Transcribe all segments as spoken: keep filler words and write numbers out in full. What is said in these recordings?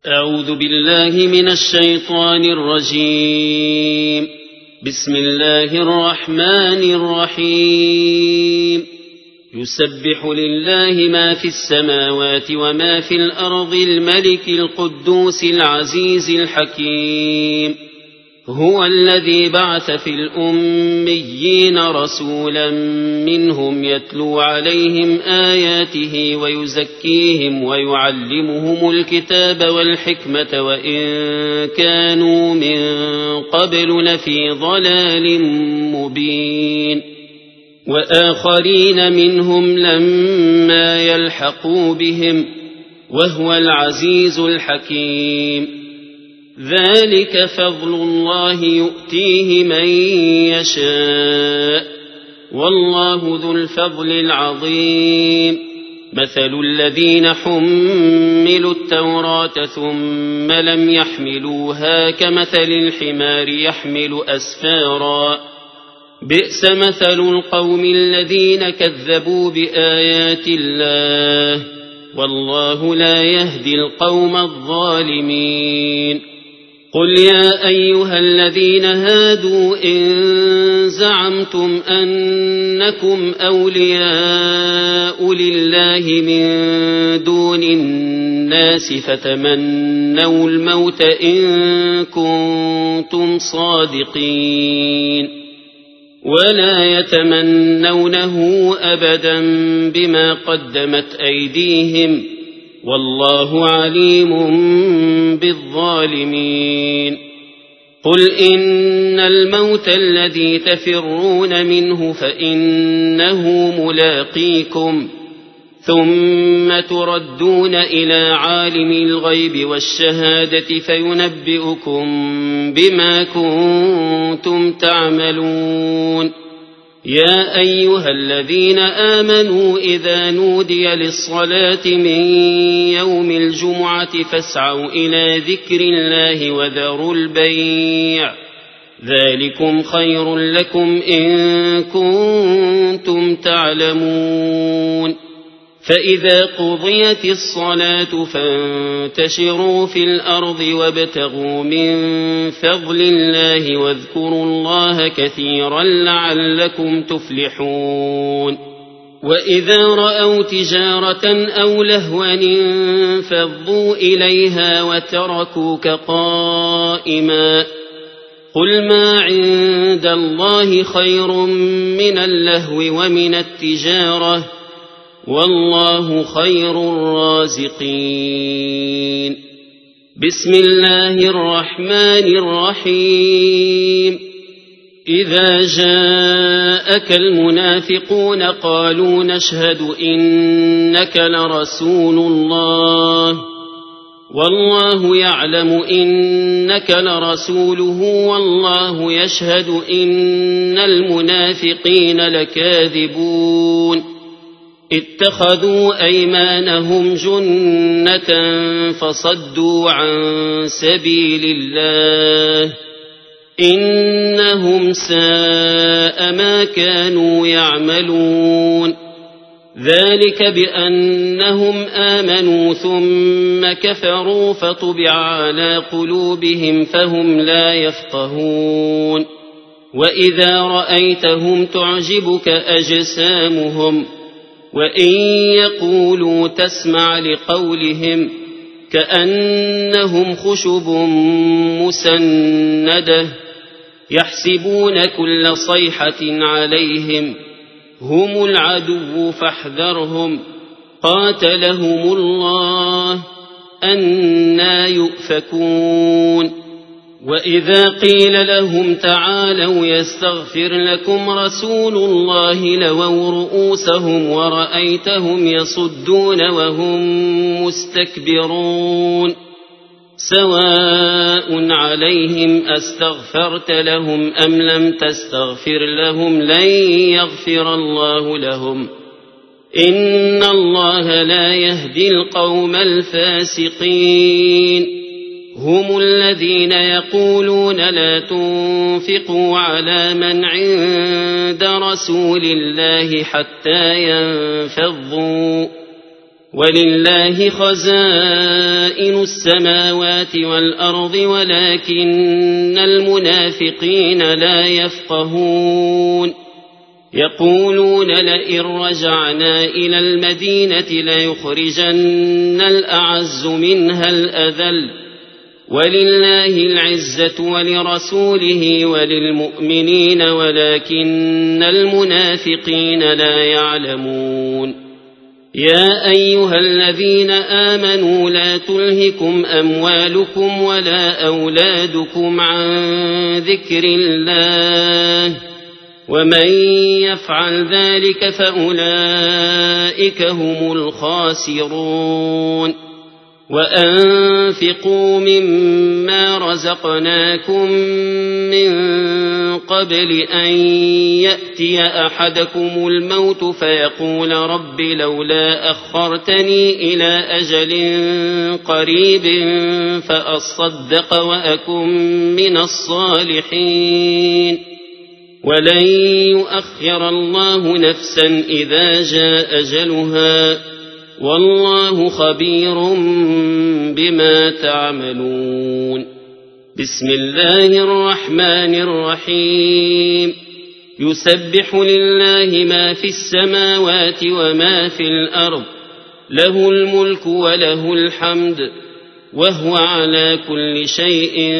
أعوذ بالله من الشيطان الرجيم. بسم الله الرحمن الرحيم. يسبح لله ما في السماوات وما في الأرض الملك القدوس العزيز الحكيم. هو الذي بعث في الأميين رسولا منهم يتلو عليهم آياته ويزكيهم ويعلمهم الكتاب والحكمة وإن كانوا من قبل لفي ضلال مبين. وآخرين منهم لما يلحقوا بهم وهو العزيز الحكيم. ذلك فضل الله يؤتيه من يشاء والله ذو الفضل العظيم. مثل الذين حملوا التوراة ثم لم يحملوها كمثل الحمار يحمل أسفارا بئس مثل القوم الذين كذبوا بآيات الله والله لا يهدي القوم الظالمين. قل يا أيها الذين هادوا إن زعمتم أنكم أولياء لله من دون الناس فتمنوا الموت إن كنتم صادقين ولا يتمنونه أبدا بما قدمت أيديهم والله عليم بالظالمين. قل إن الموت الذي تفرون منه فإنه ملاقيكم ثم تردون إلى عالم الغيب والشهادة فينبئكم بما كنتم تعملون. يا أيها الذين آمنوا إذا نودي للصلاة من يوم الجمعة فاسعوا إلى ذكر الله وذروا البيع ذلكم خير لكم إن كنتم تعلمون. فإذا قضيت الصلاة فانتشروا في الأرض وابتغوا من فضل الله واذكروا الله كثيرا لعلكم تفلحون. وإذا رأوا تجارة أو لهوا انفضوا إليها وتركوك قائما قل ما عند الله خير من اللهو ومن التجارة والله خير الرازقين. بسم الله الرحمن الرحيم. إذا جاءك المنافقون قالوا نشهد إنك لرسول الله والله يعلم إنك لرسوله والله يشهد إن المنافقين لكاذبون. اتخذوا أيمانهم جنة فصدوا عن سبيل الله إنهم ساء ما كانوا يعملون. ذلك بأنهم آمنوا ثم كفروا فطبع على قلوبهم فهم لا يفقهون. وإذا رأيتهم تعجبك أجسامهم وإن يقولوا تسمع لقولهم كأنهم خشب مسندة يحسبون كل صيحة عليهم هم العدو فاحذرهم قاتلهم الله أنى يؤفكون. وإذا قيل لهم تعالوا يستغفر لكم رسول الله لووا رؤوسهم ورأيتهم يصدون وهم مستكبرون. سواء عليهم أستغفرت لهم أم لم تستغفر لهم لن يغفر الله لهم إن الله لا يهدي القوم الفاسقين. هم الذين يقولون لا تنفقوا على من عند رسول الله حتى ينفضوا ولله خزائن السماوات والأرض ولكن المنافقين لا يفقهون يقولون لئن رجعنا إلى المدينة ليخرجن الأعز منها الأذل ولله العزة ولرسوله وللمؤمنين ولكن المنافقين لا يعلمون يا أيها الذين آمنوا لا تلهكم أموالكم ولا أولادكم عن ذكر الله ومن يفعل ذلك فأولئك هم الخاسرون وأنفقوا مما رزقناكم من قبل أن يأتي أحدكم الموت فيقول رب لولا أخرتني إلى أجل قريب فأصدق وأكن من الصالحين ولن يؤخر الله نفسا إذا جاء أجلها والله خبير بما تعملون بسم الله الرحمن الرحيم يسبح لله ما في السماوات وما في الأرض له الملك وله الحمد وهو على كل شيء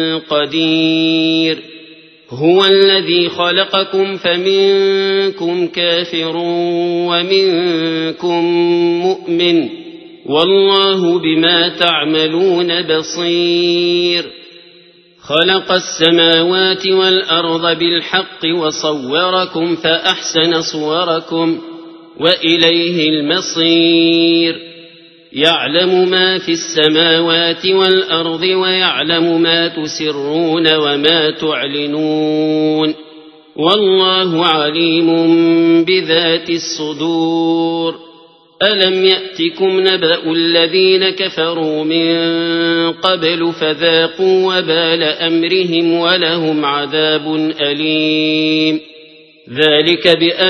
قدير هو الذي خلقكم فمنكم كافر ومنكم مؤمن والله بما تعملون بصير خلق السماوات والأرض بالحق وصوركم فأحسن صوركم وإليه المصير يعلم ما في السماوات والأرض ويعلم ما تسرون وما تعلنون والله عليم بذات الصدور ألم يأتكم نبأ الذين كفروا من قبل فذاقوا وبال أمرهم ولهم عذاب أليم ذلك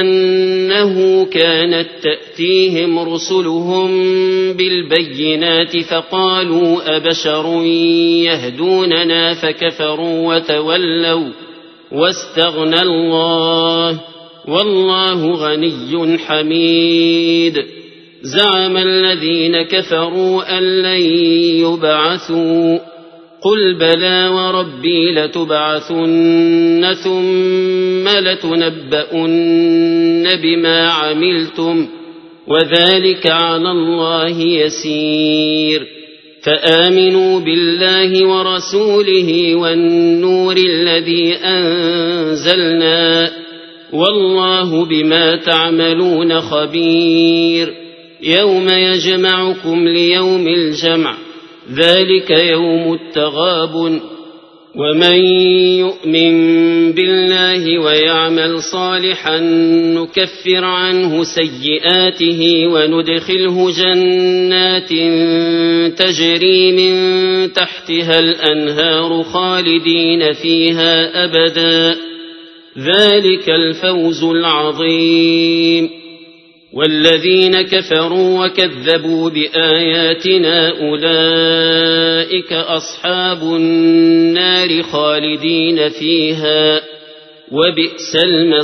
بأنه كانت تأتيهم رسلهم بالبينات فقالوا أبشر يهدوننا فكفروا وتولوا واستغنى الله والله غني حميد زعم الذين كفروا أن لن يبعثوا قل بلى وربي لتبعثن ثم لتنبؤن بما عملتم وذلك على الله يسير فآمنوا بالله ورسوله والنور الذي أنزلنا والله بما تعملون خبير يوم يجمعكم ليوم الجمع ذلك يوم التغابن ومن يؤمن بالله ويعمل صالحا نكفر عنه سيئاته وندخله جنات تجري من تحتها الأنهار خالدين فيها أبدا ذلك الفوز العظيم والذين كفروا وكذبوا بآياتنا أولئك أصحاب النار خالدين فيها وبئس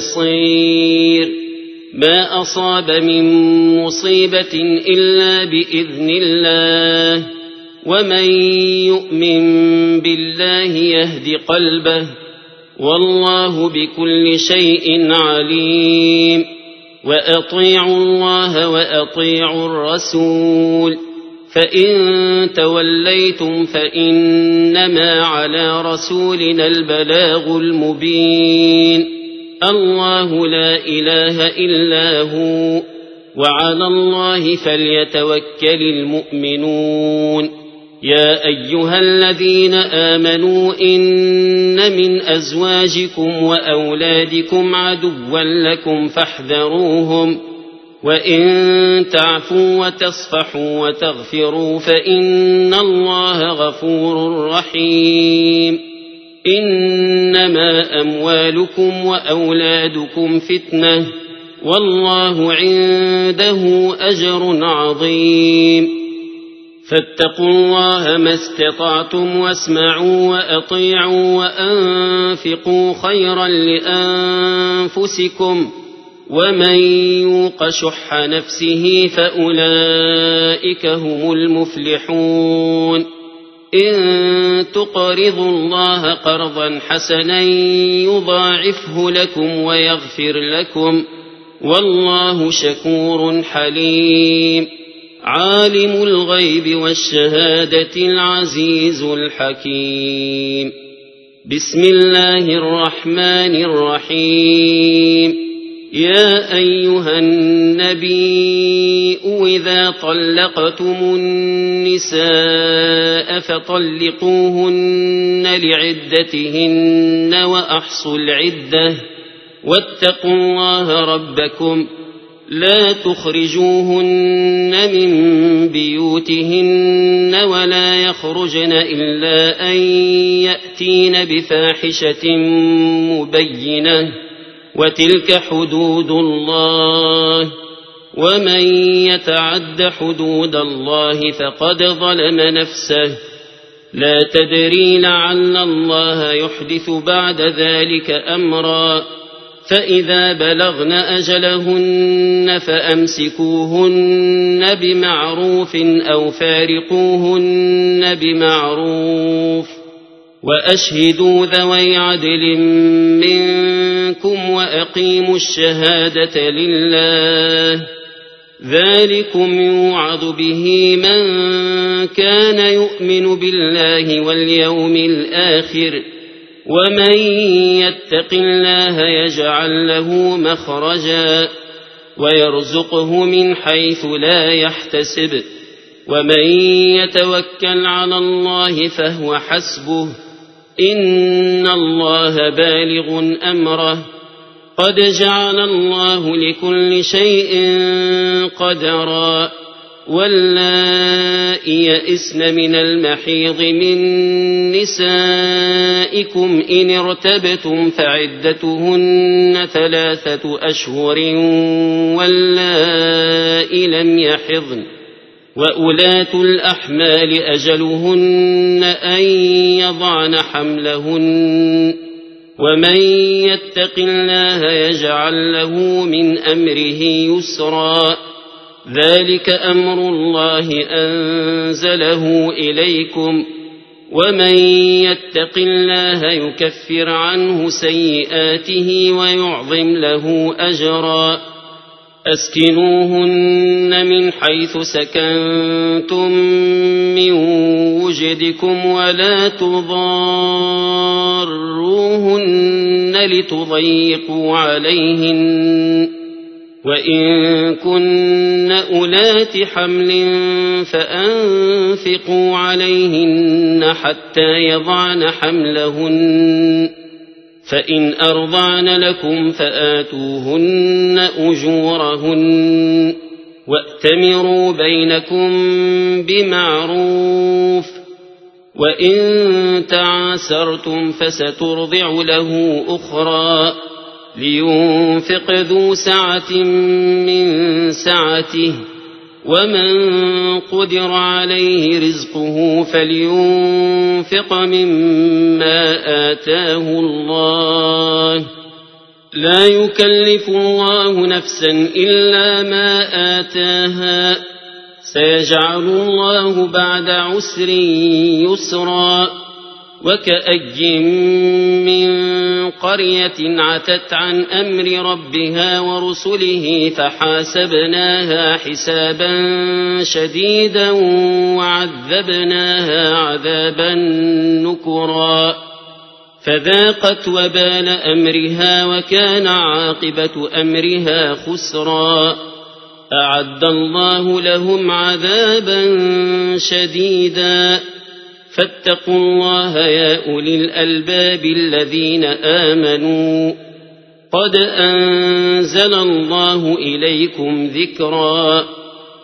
المصير ما أصاب من مصيبة إلا بإذن الله ومن يؤمن بالله يهد قلبه والله بكل شيء عليم وأطيعوا الله وأطيعوا الرسول فإن توليتم فإنما على رسولنا البلاغ المبين الله لا إله إلا هو وعلى الله فليتوكل المؤمنون يا أيها الذين آمنوا إن من أزواجكم وأولادكم عدوا لكم فاحذروهم وإن تعفوا وتصفحوا وتغفروا فإن الله غفور رحيم إنما أموالكم وأولادكم فتنة والله عنده أجر عظيم. فاتقوا الله ما استطعتم واسمعوا وأطيعوا وأنفقوا خيرا لأنفسكم ومن يوق شح نفسه فأولئك هم المفلحون. إن تقرضوا الله قرضا حسنا يضاعفه لكم ويغفر لكم والله شكور حليم. عالم الغيب والشهادة العزيز الحكيم. بسم الله الرحمن الرحيم. يا أيها النبي إذا طلقتم النساء فطلقوهن لعدتهن وأحصوا العدة واتقوا الله ربكم لا تخرجوهن من بيوتهن ولا يخرجن إلا أن يأتين بفاحشة مبينة وتلك حدود الله ومن يتعد حدود الله فقد ظلم نفسه لا تدري لعل الله يحدث بعد ذلك أمرا. فإذا بلغن أجلهن فأمسكوهن بمعروف أو فارقوهن بمعروف وأشهدوا ذوي عدل منكم وأقيموا الشهادة لله ذلكم يوعظ به من كان يؤمن بالله واليوم الآخر ومن يتق الله يجعل له مخرجا ويرزقه من حيث لا يحتسب ومن يتوكل على الله فهو حسبه إن الله بالغ أمره قد جعل الله لكل شيء قدرا. واللائي يئسن من المحيض من نسائكم إن ارتبتم فعدتهن ثلاثة أشهر واللائي لم يحضن وأولاة الأحمال أجلهن أن يضعن حملهن ومن يتق الله يجعل له من أمره يسرا. ذلك أمر الله أنزله إليكم ومن يتق الله يكفر عنه سيئاته ويعظم له أجرا. أسكنوهن من حيث سكنتم من وجدكم ولا تضاروهن لتضيقوا عليهن وإن كن أولات حمل فأنفقوا عليهن حتى يضعن حملهن فإن أرضعن لكم فآتوهن أجورهن وأتمروا بينكم بمعروف وإن تعاسرتم فسترضع له أخرى لينفق ذو سعة من سعته ومن قدر عليه رزقه فلينفق مما آتاه الله لا يكلف الله نفسا إلا ما آتاها سيجعل الله بعد عسر يسرا. وكأي من قرية عتت عن أمر ربها ورسله فحاسبناها حسابا شديدا وعذبناها عذابا نكرا فذاقت وبال أمرها وكان عاقبة أمرها خسرا. أعد الله لهم عذابا شديدا فاتقوا الله يا أولي الألباب الذين آمنوا قد أنزل الله إليكم ذكرا.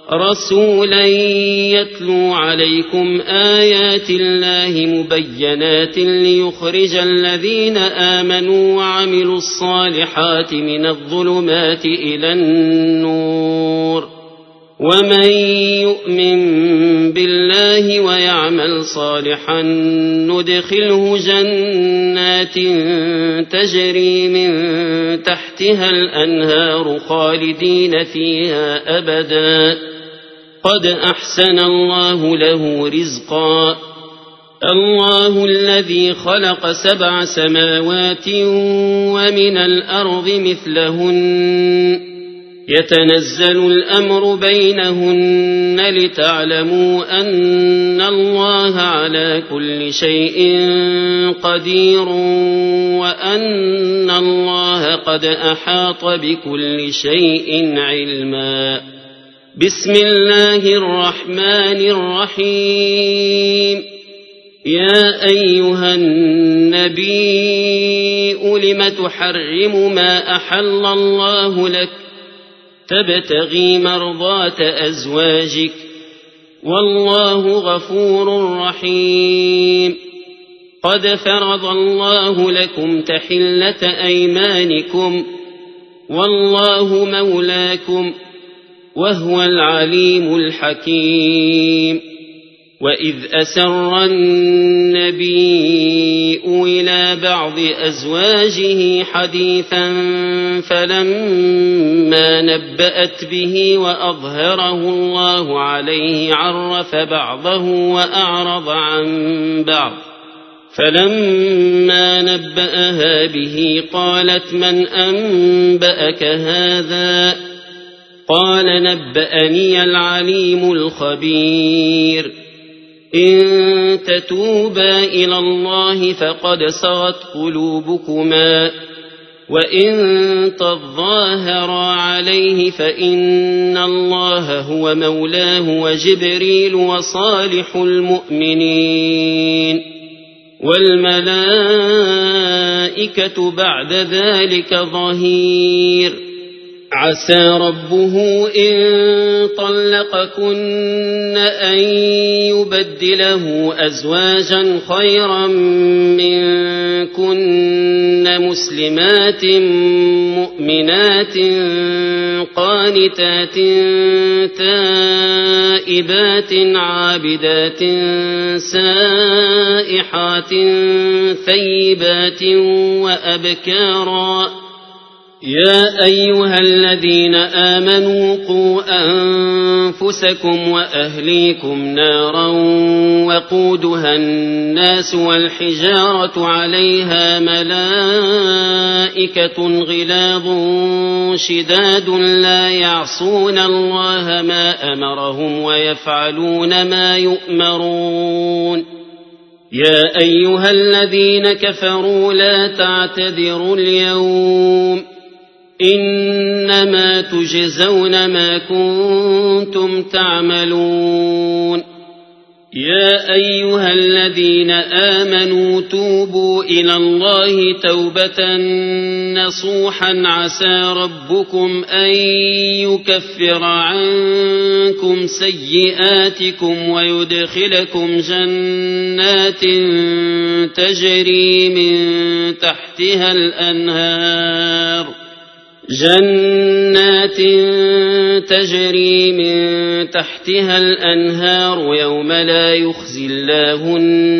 رسولا يتلو عليكم آيات الله مبينات ليخرج الذين آمنوا وعملوا الصالحات من الظلمات إلى النور ومن يؤمن بالله ويعمل صالحا ندخله جنات تجري من تحتها الأنهار خالدين فيها أبدا قد أحسن الله له رزقا الله الذي خلق سبع سماوات ومن الأرض مثلهن يتنزل الأمر بينهن لتعلموا أن الله على كل شيء قدير وأن الله قد أحاط بكل شيء علما بسم الله الرحمن الرحيم يا أيها النبي لم تحرم ما أحل الله لك تبتغي مرضات أزواجك والله غفور رحيم قد فرض الله لكم تحلة أيمانكم والله مولاكم وهو العليم الحكيم وإذ أسر النبي إلى بعض أزواجه حديثا فلما نبأت به وأظهره الله عليه عرف بعضه وأعرض عن بعض فلما نبأها به قالت من أنبأك هذا قال نبأني العليم الخبير إن تتوبا إلى الله فقد صغت قلوبكما وإن تظاهرا عليه فإن الله هو مولاه وجبريل وصالح المؤمنين والملائكة بعد ذلك ظهير عسى ربه إن طلقكن أن يبدله أزواجا خيرا منكن مسلمات مؤمنات قانتات تائبات عابدات سائحات ثيبات وأبكارا يا أيها الذين آمنوا قوا أنفسكم وأهليكم نارا وقودها الناس والحجارة عليها ملائكة غلاظ شداد لا يعصون الله ما أمرهم ويفعلون ما يؤمرون يا أيها الذين كفروا لا تعتذروا اليوم إنما تجزون ما كنتم تعملون يا أيها الذين آمنوا توبوا إلى الله توبة نصوحا عسى ربكم أن يكفر عنكم سيئاتكم ويدخلكم جنات تجري من تحتها الأنهار جنات تجري من تحتها الأنهار يوم لا يخزي الله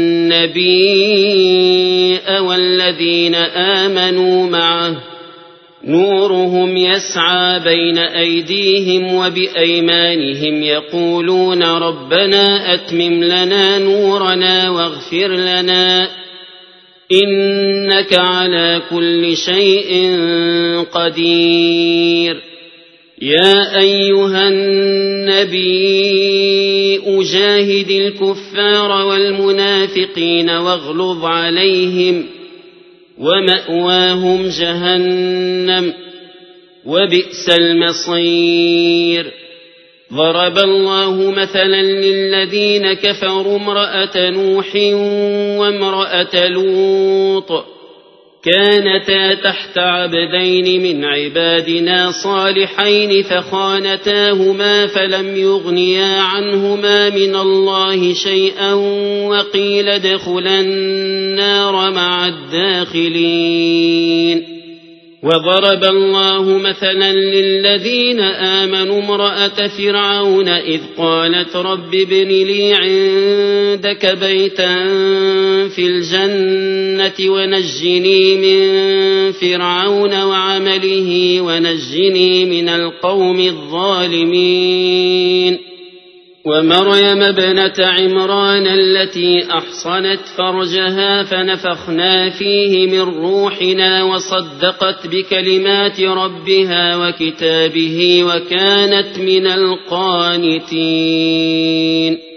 النبي والذين آمنوا معه نورهم يسعى بين أيديهم وبأيمانهم يقولون ربنا أتمم لنا نورنا واغفر لنا إنك على كل شيء قدير يا أيها النبي أجاهد الكفار والمنافقين واغلظ عليهم ومأواهم جهنم وبئس المصير ضرب الله مثلا للذين كفروا امرأة نوح وامرأة لوط كانتا تحت عبدين من عبادنا صالحين فخانتاهما فلم يغنيا عنهما من الله شيئا وقيل ادخلا النار مع الداخلين. وضرب الله مثلا للذين آمنوا امرأة فرعون إذ قالت رب ابن لي عندك بيتا في الجنة ونجني من فرعون وعمله ونجني من القوم الظالمين. ومريم ابنة عمران التي أحصنت فرجها فنفخنا فيه من روحنا وصدقت بكلمات ربها وكتابه وكانت من القانتين.